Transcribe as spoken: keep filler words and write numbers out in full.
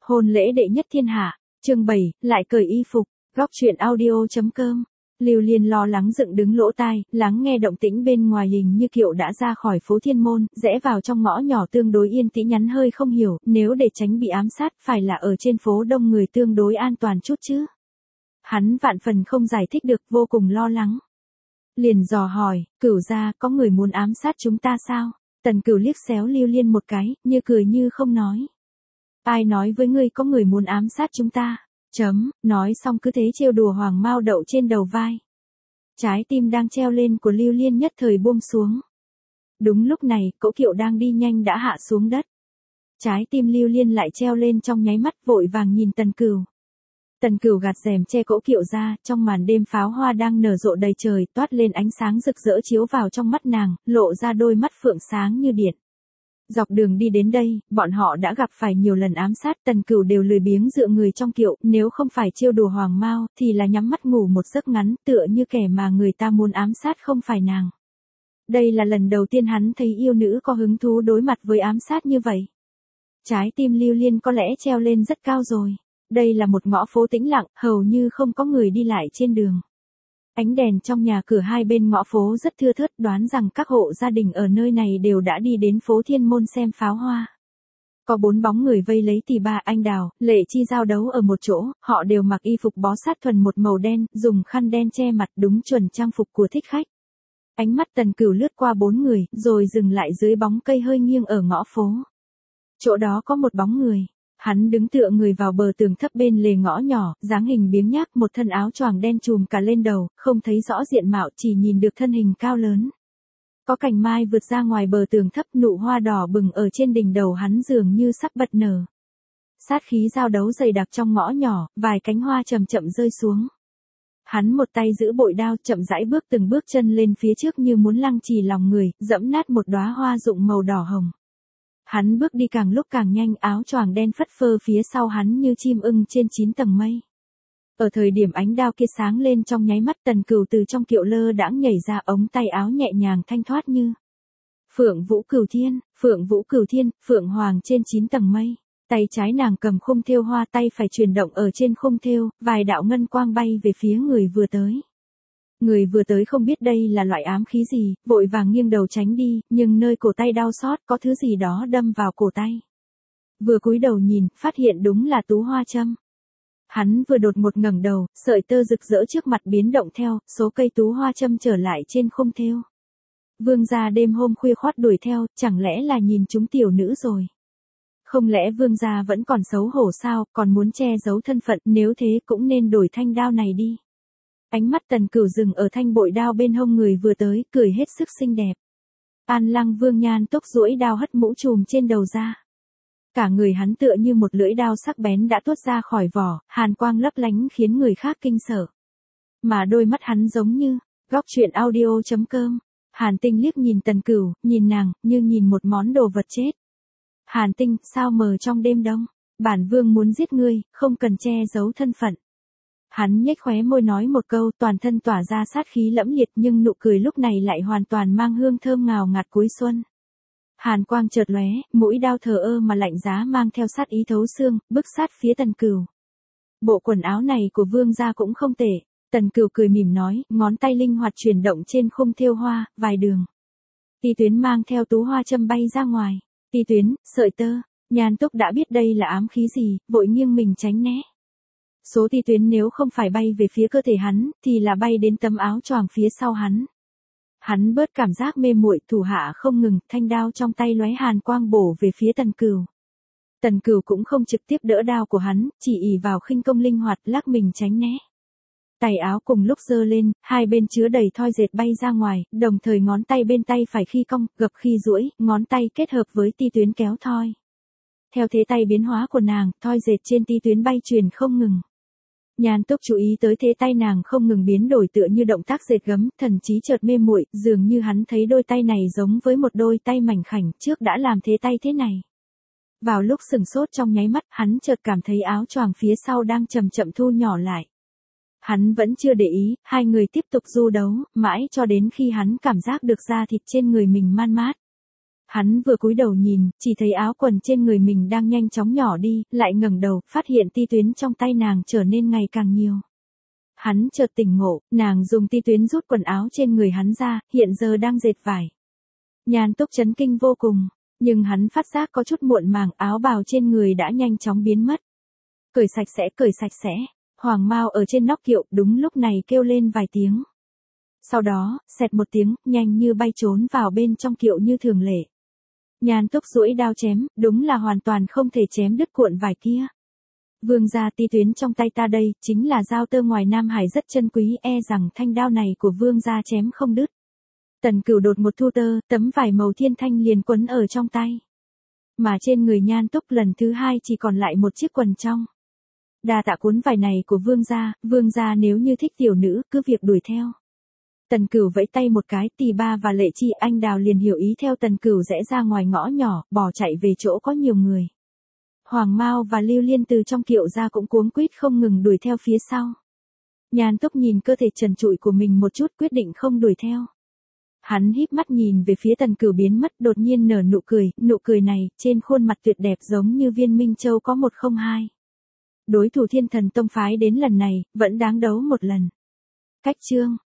Hôn lễ đệ nhất thiên hạ, chương bảy, lại cởi y phục, góc truyện audio.com. Lưu Liên lo lắng dựng đứng lỗ tai, lắng nghe động tĩnh bên ngoài, hình như Kiệu đã ra khỏi phố Thiên Môn, rẽ vào trong ngõ nhỏ tương đối yên tĩnh, nhắn hơi không hiểu, nếu để tránh bị ám sát, phải là ở trên phố đông người tương đối an toàn chút chứ. Hắn vạn phần không giải thích được, vô cùng lo lắng. Liền dò hỏi, Cửu gia, có người muốn ám sát chúng ta sao? Tần Cửu liếc xéo Lưu Liên một cái, như cười như không nói. Ai nói với ngươi có người muốn ám sát chúng ta? Chấm, nói xong cứ thế trêu đùa hoàng mao đậu trên đầu vai. Trái tim đang treo lên của Lưu Liên nhất thời buông xuống. Đúng lúc này, cỗ Kiệu đang đi nhanh đã hạ xuống đất. Trái tim Lưu Liên lại treo lên trong nháy mắt, vội vàng nhìn Tần Cửu. Tần Cửu gạt rèm che cỗ Kiệu ra, trong màn đêm pháo hoa đang nở rộ đầy trời, toát lên ánh sáng rực rỡ chiếu vào trong mắt nàng, lộ ra đôi mắt phượng sáng như điện. Dọc đường đi đến đây, bọn họ đã gặp phải nhiều lần ám sát, Tần Cửu đều lười biếng dựa người trong Kiệu, nếu không phải trêu đùa hoàng mao, thì là nhắm mắt ngủ một giấc ngắn, tựa như kẻ mà người ta muốn ám sát không phải nàng. Đây là lần đầu tiên hắn thấy yêu nữ có hứng thú đối mặt với ám sát như vậy. Trái tim Lưu Liên có lẽ treo lên rất cao rồi. Đây là một ngõ phố tĩnh lặng, hầu như không có người đi lại trên đường. Ánh đèn trong nhà cửa hai bên ngõ phố rất thưa thớt, đoán rằng các hộ gia đình ở nơi này đều đã đi đến phố Thiên Môn xem pháo hoa. Có bốn bóng người vây lấy Tỷ Bà, Anh Đào, Lệ Chi giao đấu ở một chỗ, họ đều mặc y phục bó sát thuần một màu đen, dùng khăn đen che mặt, đúng chuẩn trang phục của thích khách. Ánh mắt Tần Cửu lướt qua bốn người, rồi dừng lại dưới bóng cây hơi nghiêng ở ngõ phố. Chỗ đó có một bóng người. Hắn đứng tựa người vào bờ tường thấp bên lề ngõ nhỏ, dáng hình biếng nhác, một thân áo choàng đen trùm cả lên đầu, không thấy rõ diện mạo, chỉ nhìn được thân hình cao lớn. Có cành mai vượt ra ngoài bờ tường thấp, nụ hoa đỏ bừng ở trên đỉnh đầu hắn dường như sắp bật nở. Sát khí giao đấu dày đặc trong ngõ nhỏ, vài cánh hoa chậm chậm rơi xuống. Hắn một tay giữ bội đao, chậm rãi bước từng bước chân lên phía trước như muốn lăng trì lòng người, dẫm nát một đóa hoa rụng màu đỏ hồng. Hắn bước đi càng lúc càng nhanh, áo choàng đen phất phơ phía sau hắn như chim ưng trên chín tầng mây. Ở thời điểm ánh đao kia sáng lên trong nháy mắt, Tần Cửu từ trong Kiệu lơ đãng nhảy ra, ống tay áo nhẹ nhàng thanh thoát như Phượng Vũ Cửu Thiên, Phượng Vũ Cửu Thiên, Phượng Hoàng trên chín tầng mây. Tay trái nàng cầm khung thêu hoa, tay phải chuyển động ở trên khung thêu, vài đạo ngân quang bay về phía người vừa tới. Người vừa tới không biết đây là loại ám khí gì, vội vàng nghiêng đầu tránh đi, nhưng nơi cổ tay đau xót, có thứ gì đó đâm vào cổ tay. Vừa cúi đầu nhìn, phát hiện đúng là tú hoa châm. Hắn vừa đột ngột ngẩng đầu, sợi tơ rực rỡ trước mặt biến động theo, số cây tú hoa châm trở lại trên khung thêu. Vương gia đêm hôm khuya khoắt đuổi theo, chẳng lẽ là nhìn chúng tiểu nữ rồi? Không lẽ vương gia vẫn còn xấu hổ sao, còn muốn che giấu thân phận, nếu thế cũng nên đổi thanh đao này đi. Ánh mắt Tần Cửu dừng ở thanh bội đao bên hông người vừa tới, cười hết sức xinh đẹp. An Lăng Vương Nhan Túc duỗi đao hất mũ trùm trên đầu ra. Cả người hắn tựa như một lưỡi đao sắc bén đã tuốt ra khỏi vỏ, hàn quang lấp lánh khiến người khác kinh sợ. Mà đôi mắt hắn giống như, góc truyện audio.com. Hàn Tinh liếc nhìn Tần Cửu, nhìn nàng, như nhìn một món đồ vật chết. Hàn Tinh, sao mờ trong đêm đông? Bản vương muốn giết ngươi, không cần che giấu thân phận. Hắn nhếch khóe môi nói một câu, toàn thân tỏa ra sát khí lẫm liệt, nhưng nụ cười lúc này lại hoàn toàn mang hương thơm ngào ngạt cuối xuân. Hàn quang chợt lóe, mũi đao thờ ơ mà lạnh giá mang theo sát ý thấu xương, bước sát phía Tần Cửu. Bộ quần áo này của vương gia cũng không tệ. Tần Cửu cười mỉm nói, ngón tay linh hoạt chuyển động trên khung thêu hoa, vài đường. Ti tuyến mang theo tú hoa châm bay ra ngoài. Ti tuyến, sợi tơ, Nhan Túc đã biết đây là ám khí gì, vội nghiêng mình tránh né. Số ti tuyến nếu không phải bay về phía cơ thể hắn, thì là bay đến tấm áo choàng phía sau hắn. Hắn bớt cảm giác mê muội, thủ hạ không ngừng, thanh đao trong tay lóe hàn quang bổ về phía Tần Cửu. Tần Cửu cũng không trực tiếp đỡ đao của hắn, chỉ ỷ vào khinh công linh hoạt lắc mình tránh né. Tay áo cùng lúc giơ lên, hai bên chứa đầy thoi dệt bay ra ngoài, đồng thời ngón tay bên tay phải khi cong, gập khi duỗi, ngón tay kết hợp với ti tuyến kéo thoi. Theo thế tay biến hóa của nàng, thoi dệt trên ti tuyến bay truyền không ngừng. Nhan Túc chú ý tới thế tay nàng không ngừng biến đổi tựa như động tác dệt gấm, thần trí chợt mê muội, dường như hắn thấy đôi tay này giống với một đôi tay mảnh khảnh, trước đã làm thế tay thế này. Vào lúc sừng sốt trong nháy mắt, hắn chợt cảm thấy áo choàng phía sau đang chậm chậm thu nhỏ lại. Hắn vẫn chưa để ý, hai người tiếp tục du đấu, mãi cho đến khi hắn cảm giác được da thịt trên người mình man mát. Hắn vừa cúi đầu nhìn, chỉ thấy áo quần trên người mình đang nhanh chóng nhỏ đi, lại ngẩng đầu, phát hiện ti tuyến trong tay nàng trở nên ngày càng nhiều. Hắn chợt tỉnh ngộ, nàng dùng ti tuyến rút quần áo trên người hắn ra, hiện giờ đang dệt vải. Nhan Túc chấn kinh vô cùng, nhưng hắn phát giác có chút muộn màng, áo bào trên người đã nhanh chóng biến mất. Cởi sạch sẽ, cởi sạch sẽ. Hoàng Mao ở trên nóc kiệu đúng lúc này kêu lên vài tiếng. Sau đó, xẹt một tiếng, nhanh như bay trốn vào bên trong kiệu như thường lệ. Nhan Túc duỗi đao chém, đúng là hoàn toàn không thể chém đứt cuộn vải kia. Vương gia, ti tuyến trong tay ta đây, chính là dao tơ ngoài Nam Hải rất chân quý, e rằng thanh đao này của vương gia chém không đứt. Tần Cửu đột một thu tơ, tấm vải màu thiên thanh liền quấn ở trong tay. Mà trên người Nhan Túc lần thứ hai chỉ còn lại một chiếc quần trong. Đa tạ cuốn vải này của vương gia, vương gia nếu như thích tiểu nữ, cứ việc đuổi theo. Tần Cửu vẫy tay một cái, Tỳ Ba và Lệ Chi Anh Đào liền hiểu ý theo Tần Cửu rẽ ra ngoài ngõ nhỏ, bỏ chạy về chỗ có nhiều người. Hoàng Mao và Lưu Liên từ trong kiệu ra cũng cuống quýt không ngừng đuổi theo phía sau. Nhan Túc nhìn cơ thể trần trụi của mình một chút, quyết định không đuổi theo. Hắn híp mắt nhìn về phía Tần Cửu biến mất, đột nhiên nở nụ cười, nụ cười này, trên khuôn mặt tuyệt đẹp giống như viên minh châu có một không hai. Đối thủ Thiên Thần Tông phái đến lần này, vẫn đáng đấu một lần. Cách chương